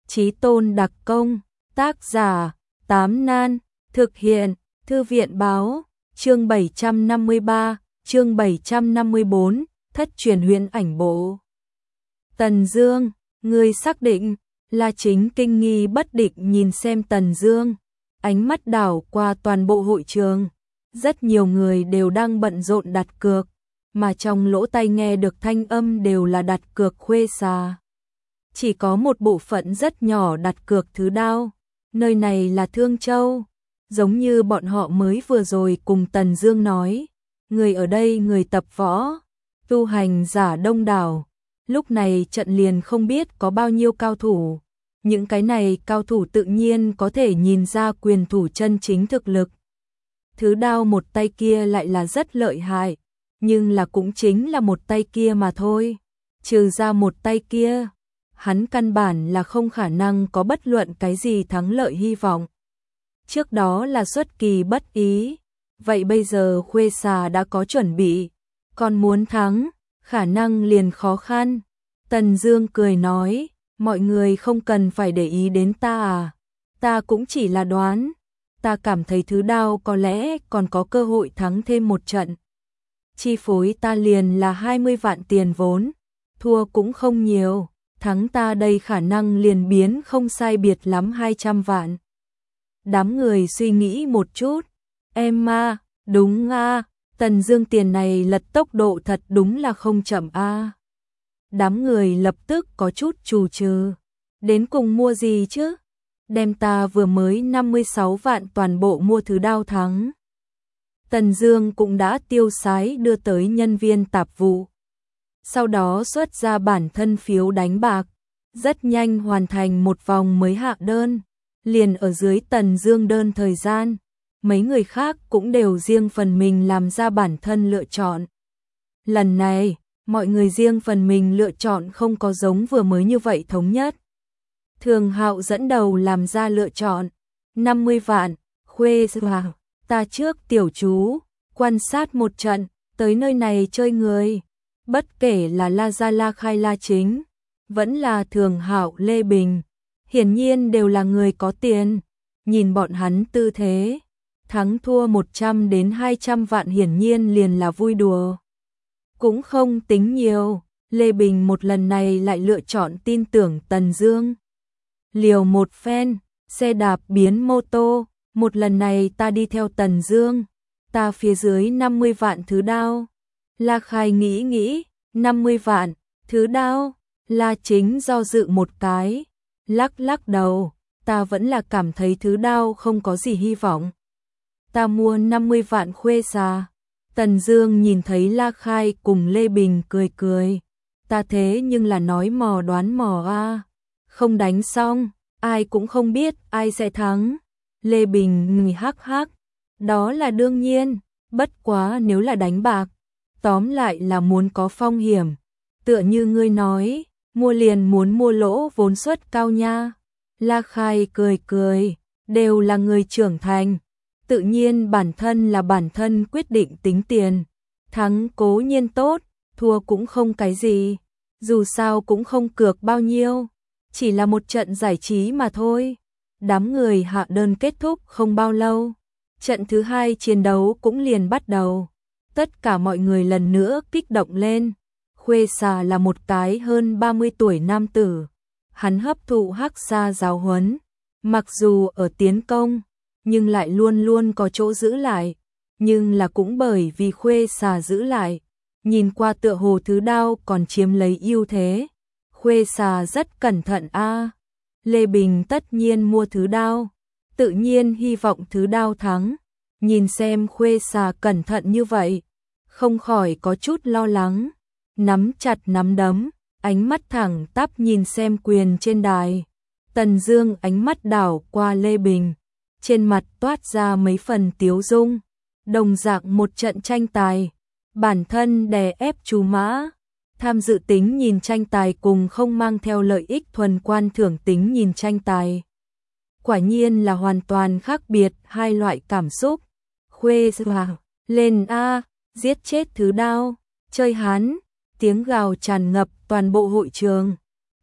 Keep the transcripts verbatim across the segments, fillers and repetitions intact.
Chí tôn đặc công, tác giả, Tám Nan, thực hiện, Thư viện báo, chương bảy trăm năm mươi ba, chương bảy trăm năm mươi bốn, thất truyền huyền ảnh bộ. Tần Dương, ngươi xác định, La Chính kinh nghi bất định nhìn xem Tần Dương, ánh mắt đảo qua toàn bộ hội trường. Rất nhiều người đều đang bận rộn đặt cược, mà trong lỗ tai nghe được thanh âm đều là đặt cược khuê xà. Chỉ có một bộ phận rất nhỏ đặt cược thứ đao, nơi này là Thương Châu, giống như bọn họ mới vừa rồi cùng Tần Dương nói, người ở đây người tập võ, tu hành giả đông đảo, lúc này trận liền không biết có bao nhiêu cao thủ, những cái này cao thủ tự nhiên có thể nhìn ra quyền thủ chân chính thực lực. Thứ đao một tay kia lại là rất lợi hại, nhưng là cũng chính là một tay kia mà thôi, trừ ra một tay kia, hắn căn bản là không khả năng có bất luận cái gì thắng lợi hy vọng. Trước đó là xuất kỳ bất ý, vậy bây giờ khuê xà đã có chuẩn bị, còn muốn thắng, khả năng liền khó khăn. Tần Dương cười nói, mọi người không cần phải để ý đến ta à, ta cũng chỉ là đoán, ta cảm thấy thứ đao có lẽ còn có cơ hội thắng thêm một trận. Chi phối ta liền là hai mươi vạn tiền vốn, thua cũng không nhiều, thắng ta đây khả năng liền biến không sai biệt lắm hai trăm vạn. Đám người suy nghĩ một chút, em a, đúng a, Tần Dương tiền này lật tốc độ thật đúng là không chậm a. Đám người lập tức có chút trù trừ, đến cùng mua gì chứ? Đem ta vừa mới năm mươi sáu vạn toàn bộ mua thứ đao thắng. Tần Dương cũng đã tiêu xái đưa tới nhân viên tạp vụ. Sau đó xuất ra bản thân phiếu đánh bạc, rất nhanh hoàn thành một vòng mới hạ đơn, liền ở dưới Tần Dương đơn thời gian, mấy người khác cũng đều riêng phần mình làm ra bản thân lựa chọn. Lần này, mọi người riêng phần mình lựa chọn không có giống vừa mới như vậy thống nhất. Thường Hạo dẫn đầu làm ra lựa chọn, năm mươi vạn, khuê xà, ta trước tiểu chú, quan sát một trận, tới nơi này chơi người. Bất kể là La Gia La Khai La Chính, vẫn là Thường Hạo Lê Bình, hiển nhiên đều là người có tiền, nhìn bọn hắn tư thế, thắng thua một trăm đến hai trăm vạn hiển nhiên liền là vui đùa. Cũng không tính nhiều, Lê Bình một lần này lại lựa chọn tin tưởng Tần Dương. Liều một phen, xe đạp biến mô tô, một lần này ta đi theo Tần Dương, ta phía dưới năm mươi vạn thứ đao. La Khai nghĩ nghĩ, năm mươi vạn, thứ đao, La Chính do dự một cái, lắc lắc đầu, ta vẫn là cảm thấy thứ đao không có gì hy vọng. Ta mua năm mươi vạn khuê xà. Tần Dương nhìn thấy La Khai cùng Lê Bình cười cười, ta thế nhưng là nói mò đoán mò a, không đánh xong, ai cũng không biết ai sẽ thắng. Lê Bình nghi hắc hắc, đó là đương nhiên, bất quá nếu là đánh bạc, tóm lại là muốn có phong hiểm, tựa như ngươi nói, mua liền muốn mua lỗ vốn suất cao nha. La Khai cười cười, đều là người trưởng thành, tự nhiên bản thân là bản thân quyết định tính tiền, thắng cố nhiên tốt, thua cũng không cái gì, dù sao cũng không cược bao nhiêu, chỉ là một trận giải trí mà thôi. Đám người hạ đơn kết thúc không bao lâu, trận thứ hai chiến đấu cũng liền bắt đầu. Tất cả mọi người lần nữa kích động lên. Khuê xà là một cái hơn ba mươi tuổi nam tử, hắn hấp thụ Hắc Sa giáo huấn, mặc dù ở tiến công, nhưng lại luôn luôn có chỗ giữ lại, nhưng là cũng bởi vì khuê xà giữ lại, nhìn qua tựa hồ thứ đao còn chiếm lấy ưu thế. Khuê xà rất cẩn thận a. Lê Bình tất nhiên mua thứ đao, tự nhiên hy vọng thứ đao thắng. Nhìn xem khuê xà cẩn thận như vậy, không khỏi có chút lo lắng, nắm chặt nắm đấm, ánh mắt thẳng tắp nhìn xem quyền trên đài. Tần Dương ánh mắt đảo qua Lê Bình, trên mặt toát ra mấy phần tiếu dung. Đồng dạng một trận tranh tài, bản thân đè ép chú mã, tham dự tính nhìn tranh tài cùng không mang theo lợi ích thuần quan thưởng tính nhìn tranh tài. Quả nhiên là hoàn toàn khác biệt hai loại cảm xúc. Khuê xà, lên a, giết chết thứ đao, chơi hắn, tiếng gào tràn ngập toàn bộ hội trường.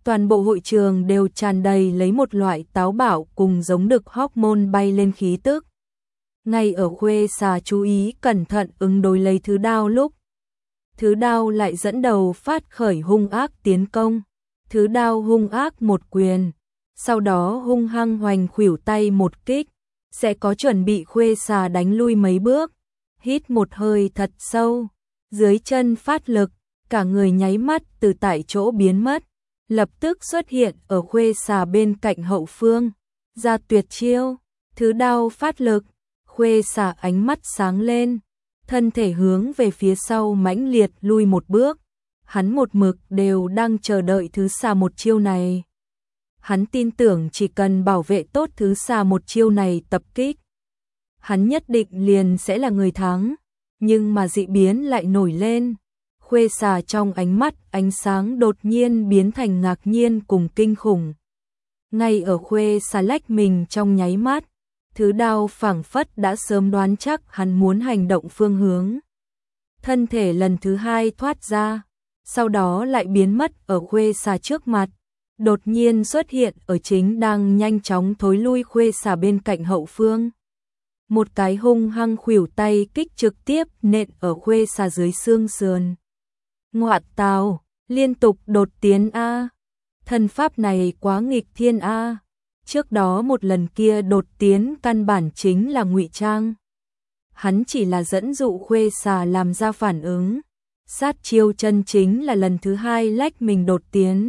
Toàn bộ hội trường đều tràn đầy lấy một loại táo bạo cùng giống đực hormone bay lên khí tức. Ngay ở Khuê Xà chú ý cẩn thận ứng đối lấy Thứ Đao lúc, Thứ Đao lại dẫn đầu phát khởi hung ác tiến công. Thứ Đao hung ác một quyền, sau đó hung hăng hoành khuỷu tay một kích, sẽ có chuẩn bị Khuê Xà đánh lui mấy bước. Hít một hơi thật sâu, dưới chân phát lực, cả người nháy mắt từ tại chỗ biến mất, lập tức xuất hiện ở Khuê Xà bên cạnh hậu phương, ra tuyệt chiêu. Thứ Đao phát lực, Khuê Xà ánh mắt sáng lên, thân thể hướng về phía sau mãnh liệt lui một bước. Hắn một mực đều đang chờ đợi Thứ Xà một chiêu này. Hắn tin tưởng chỉ cần bảo vệ tốt Thứ Xà một chiêu này tập kích, hắn nhất định liền sẽ là người thắng. Nhưng mà dị biến lại nổi lên. Khuê Xà trong ánh mắt ánh sáng đột nhiên biến thành ngạc nhiên cùng kinh khủng. Ngay ở Khuê Xà lách mình trong nháy mắt, Thứ Đao phảng phất đã sớm đoán chắc hắn muốn hành động phương hướng. Thân thể lần thứ hai thoát ra, sau đó lại biến mất ở Khuê Xà trước mặt, đột nhiên xuất hiện ở chính đang nhanh chóng thối lui Khuê Xà bên cạnh hậu phương. Một cái hung hăng khuỷu tay kích trực tiếp nện ở Khuê Xà dưới xương sườn. Ngoạn tào, liên tục đột tiến a. Thân pháp này quá nghịch thiên a. Trước đó một lần kia đột tiến căn bản chính là ngụy trang. Hắn chỉ là dẫn dụ Khuê Xà làm ra phản ứng. Sát chiêu chân chính là lần thứ hai lách mình đột tiến.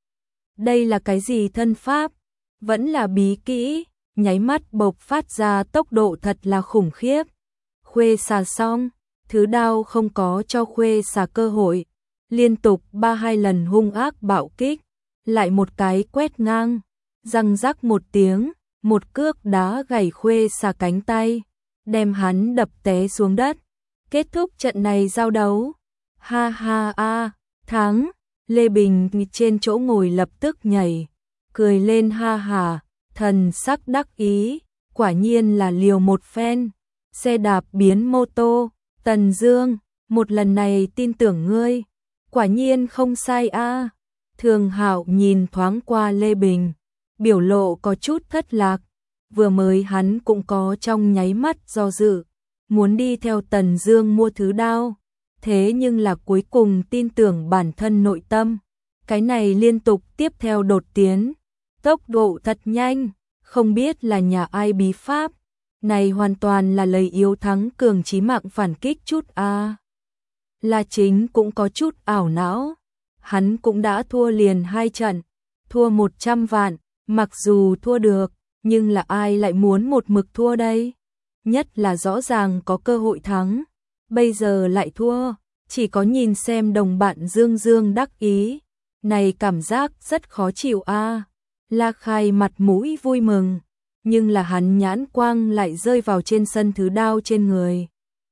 Đây là cái gì thân pháp? Vẫn là bí kỹ, nháy mắt bộc phát ra tốc độ thật là khủng khiếp. Khuê Xà xong, Thứ Đao không có cho Khuê Xà cơ hội, liên tục ba hai lần hung ác bạo kích, lại một cái quét ngang, răng rắc một tiếng, một cước đá gãy Khuê Xà cánh tay, đem hắn đập té xuống đất. Kết thúc trận này giao đấu. Ha ha a, thắng. Lê Bình trên chỗ ngồi lập tức nhảy, cười lên ha hà, thần sắc đắc ý, quả nhiên là liều một phen. Xe đạp biến mô tô, Tần Dương, một lần này tin tưởng ngươi, quả nhiên không sai a. Thường Hạo nhìn thoáng qua Lê Bình, biểu lộ có chút thất lạc, vừa mới hắn cũng có trong nháy mắt do dự, muốn đi theo Tần Dương mua Thứ Đao. Thế nhưng là cuối cùng tin tưởng bản thân nội tâm, cái này liên tục tiếp theo đột tiến, tốc độ thật nhanh, không biết là nhà ai bí pháp, này hoàn toàn là lấy yếu thắng cường chí mạng phản kích chút a. À. La Chính cũng có chút ảo não, hắn cũng đã thua liền hai trận, thua một trăm vạn, mặc dù thua được, nhưng là ai lại muốn một mực thua đây? Nhất là rõ ràng có cơ hội thắng, bây giờ lại thua, chỉ có nhìn xem đồng bạn dương dương đắc ý, này cảm giác rất khó chịu a. À. La Khai mặt mũi vui mừng, nhưng là hắn nhãn quang lại rơi vào trên sân Thứ Đao trên người.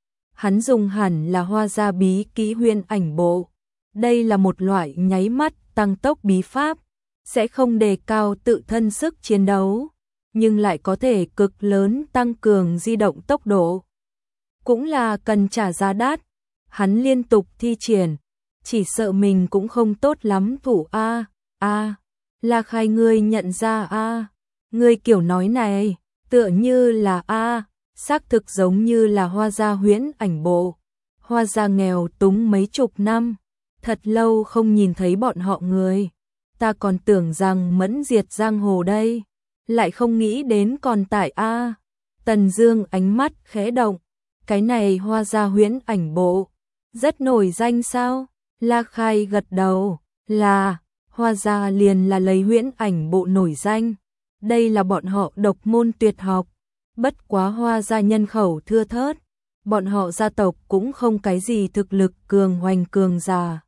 Hắn dùng hẳn là Hoa Gia bí kỹ Huyễn Ảnh Bộ, đây là một loại nháy mắt tăng tốc bí pháp, sẽ không đề cao tự thân sức chiến đấu, nhưng lại có thể cực lớn tăng cường di động tốc độ. Cũng là cần trả giá đắt. Hắn liên tục thi triển, chỉ sợ mình cũng không tốt lắm thủ a. A, La Khai ngươi nhận ra a, ngươi kiểu nói này, tựa như là a, xác thực giống như là Hoa Gia Huyễn Ảnh Bộ. Hoa Gia nghèo túng mấy chục năm, thật lâu không nhìn thấy bọn họ người, ta còn tưởng rằng mẫn diệt giang hồ đây, lại không nghĩ đến còn tại a. Tần Dương ánh mắt khẽ động, cái này Hoa Gia Huyễn Ảnh Bộ rất nổi danh sao? La Khai gật đầu, là, Hoa Gia liền là lấy Huyễn Ảnh Bộ nổi danh, đây là bọn họ độc môn tuyệt học, bất quá Hoa Gia nhân khẩu thưa thớt, bọn họ gia tộc cũng không cái gì thực lực cường hoành cường giả.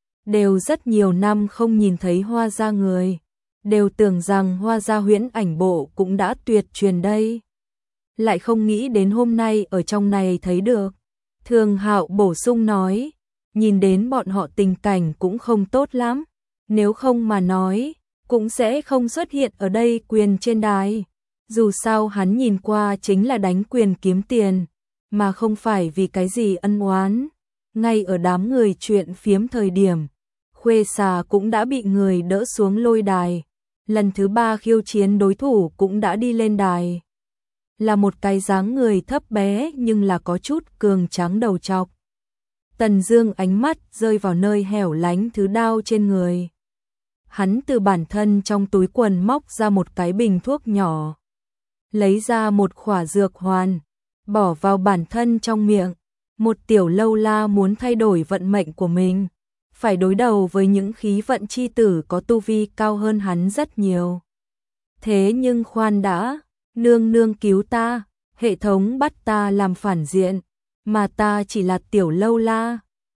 Đều rất nhiều năm không nhìn thấy Hoa Gia người, đều tưởng rằng Hoa Gia Huyễn Ảnh Bộ cũng đã tuyệt truyền đây. Lại không nghĩ đến hôm nay ở trong này thấy được. Thường Hạo bổ sung nói, nhìn đến bọn họ tình cảnh cũng không tốt lắm, nếu không mà nói, cũng sẽ không xuất hiện ở đây quyền trên đài. Dù sao hắn nhìn qua chính là đánh quyền kiếm tiền, mà không phải vì cái gì ân oán. Ngay ở đám người chuyện phiếm thời điểm, Khuê xà cũng đã bị người đỡ xuống lôi đài. Lần thứ ba khiêu chiến đối thủ cũng đã đi lên đài. Là một cái dáng người thấp bé nhưng là có chút cường tráng đầu trọc. Tần Dương ánh mắt rơi vào nơi hẻo lánh thứ đao trên người. Hắn từ bản thân trong túi quần móc ra một cái bình thuốc nhỏ. Lấy ra một khỏa dược hoàn, bỏ vào bản thân trong miệng. Một tiểu lâu la muốn thay đổi vận mệnh của mình, phải đối đầu với những khí vận chi tử có tu vi cao hơn hắn rất nhiều. Thế nhưng khoan đã, nương nương cứu ta, hệ thống bắt ta làm phản diện, mà ta chỉ là tiểu lâu la.